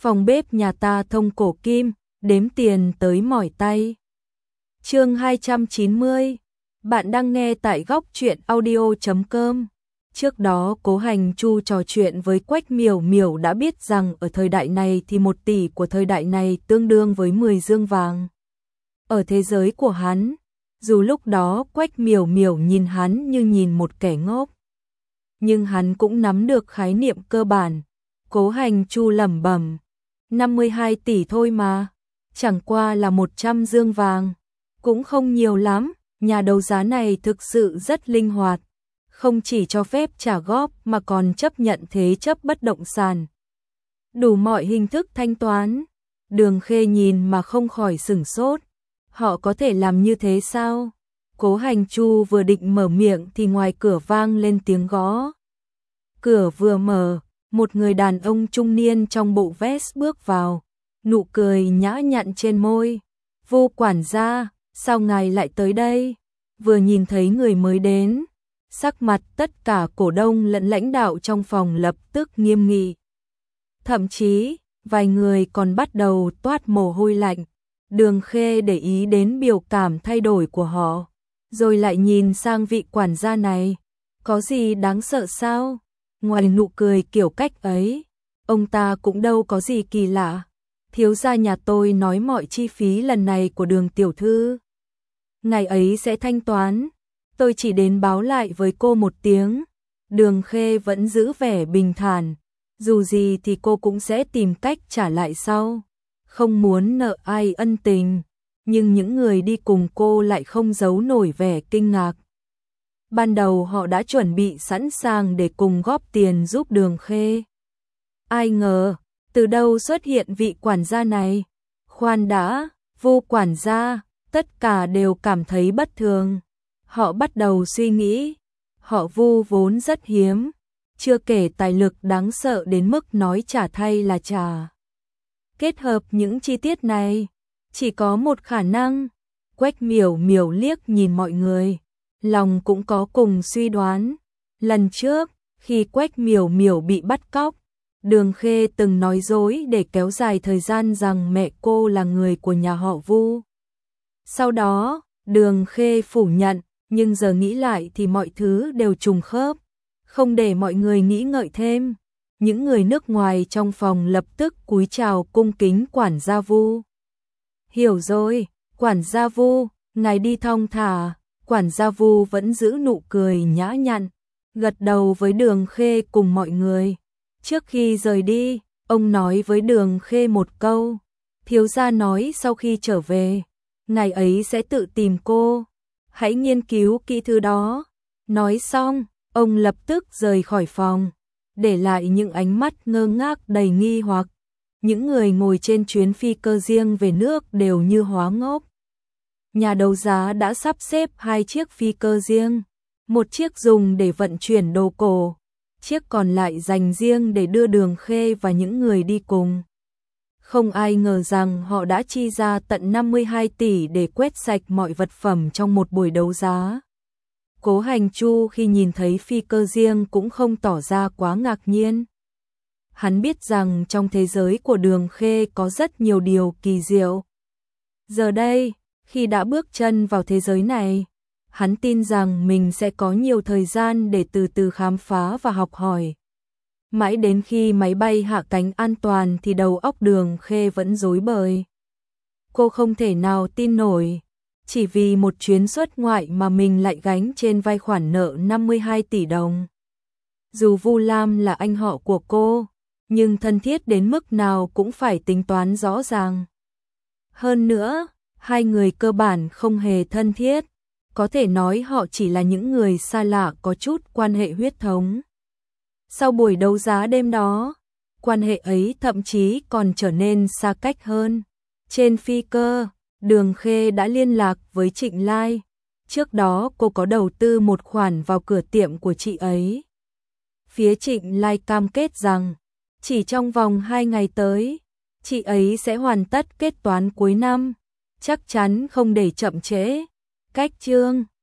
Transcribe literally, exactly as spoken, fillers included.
Phòng bếp nhà ta thông cổ kim, đếm tiền tới mỏi tay. Chương hai trăm chín mươi. Bạn đang nghe tại góc truyện audio chấm com. Trước đó Cố Hành Chu trò chuyện với Quách Miểu Miểu đã biết rằng ở thời đại này thì một tỷ của thời đại này tương đương với mười dương vàng. Ở thế giới của hắn, dù lúc đó Quách Miểu Miểu nhìn hắn như nhìn một kẻ ngốc, nhưng hắn cũng nắm được khái niệm cơ bản. Cố Hành Chu lẩm bẩm, năm mươi hai tỷ thôi mà, chẳng qua là một trăm dương vàng, cũng không nhiều lắm. Nhà đấu giá này thực sự rất linh hoạt, không chỉ cho phép trả góp mà còn chấp nhận thế chấp bất động sản. Đủ mọi hình thức thanh toán. Đường Khê nhìn mà không khỏi sửng sốt. Họ có thể làm như thế sao? Cố Hành Chu vừa định mở miệng thì ngoài cửa vang lên tiếng gõ. Cửa vừa mở, một người đàn ông trung niên trong bộ vest bước vào, nụ cười nhã nhặn trên môi. Vô quản gia, sao ngài lại tới đây? Vừa nhìn thấy người mới đến, sắc mặt tất cả cổ đông lẫn lãnh đạo trong phòng lập tức nghiêm nghị. Thậm chí, vài người còn bắt đầu toát mồ hôi lạnh. Đường Khê để ý đến biểu cảm thay đổi của họ, rồi lại nhìn sang vị quản gia này. Có gì đáng sợ sao? Ngoài nụ cười kiểu cách ấy, ông ta cũng đâu có gì kỳ lạ. Thiếu gia nhà tôi nói mọi chi phí lần này của Đường tiểu thư, ngày ấy sẽ thanh toán. Tôi chỉ đến báo lại với cô một tiếng. Đường Khê vẫn giữ vẻ bình thản. Dù gì thì cô cũng sẽ tìm cách trả lại sau. Không muốn nợ ai ân tình. Nhưng những người đi cùng cô lại không giấu nổi vẻ kinh ngạc. Ban đầu họ đã chuẩn bị sẵn sàng để cùng góp tiền giúp Đường Khê. Ai ngờ, từ đâu xuất hiện vị quản gia này? Khoan đã, Vô quản gia. Tất cả đều cảm thấy bất thường. Họ bắt đầu suy nghĩ. Họ Vu vốn rất hiếm, chưa kể tài lực đáng sợ đến mức nói trả thay là trả. Kết hợp những chi tiết này, chỉ có một khả năng. Quách Miểu Miểu liếc nhìn mọi người, lòng cũng có cùng suy đoán. Lần trước, khi Quách Miểu Miểu bị bắt cóc, Đường Khê từng nói dối để kéo dài thời gian rằng mẹ cô là người của nhà họ Vu. Sau đó, Đường Khê phủ nhận, nhưng giờ nghĩ lại thì mọi thứ đều trùng khớp. Không để mọi người nghĩ ngợi thêm, những người nước ngoài trong phòng lập tức cúi chào cung kính quản gia Vu. Hiểu rồi, quản gia Vu, ngài đi thong thả. Quản gia Vu vẫn giữ nụ cười nhã nhặn, gật đầu với Đường Khê cùng mọi người. Trước khi rời đi, ông nói với Đường Khê một câu. Thiếu gia nói sau khi trở về, ngày ấy sẽ tự tìm cô. Hãy nghiên cứu kỹ thứ đó. Nói xong, ông lập tức rời khỏi phòng, để lại những ánh mắt ngơ ngác đầy nghi hoặc. Những người ngồi trên chuyến phi cơ riêng về nước đều như hóa ngốc. Nhà đấu giá đã sắp xếp hai chiếc phi cơ riêng, một chiếc dùng để vận chuyển đồ cổ, chiếc còn lại dành riêng để đưa Đường Khê và những người đi cùng. Không ai ngờ rằng họ đã chi ra tận năm mươi hai tỷ để quét sạch mọi vật phẩm trong một buổi đấu giá. Cố Hành Chu khi nhìn thấy phi cơ riêng cũng không tỏ ra quá ngạc nhiên. Hắn biết rằng trong thế giới của Đường Khê có rất nhiều điều kỳ diệu. Giờ đây, khi đã bước chân vào thế giới này, hắn tin rằng mình sẽ có nhiều thời gian để từ từ khám phá và học hỏi. Mãi đến khi máy bay hạ cánh an toàn thì đầu óc Đường Khê vẫn rối bời. Cô không thể nào tin nổi, chỉ vì một chuyến xuất ngoại mà mình lại gánh trên vai khoản nợ năm mươi hai tỷ đồng. Dù Vu Lam là anh họ của cô, nhưng thân thiết đến mức nào cũng phải tính toán rõ ràng. Hơn nữa, hai người cơ bản không hề thân thiết, có thể nói họ chỉ là những người xa lạ có chút quan hệ huyết thống. Sau buổi đấu giá đêm đó, quan hệ ấy thậm chí còn trở nên xa cách hơn. Trên phi cơ, Đường Khê đã liên lạc với Trịnh Lai. Trước đó cô có đầu tư một khoản vào cửa tiệm của chị ấy. Phía Trịnh Lai cam kết rằng, chỉ trong vòng hai ngày tới, chị ấy sẽ hoàn tất kết toán cuối năm, chắc chắn không để chậm trễ. Cách chương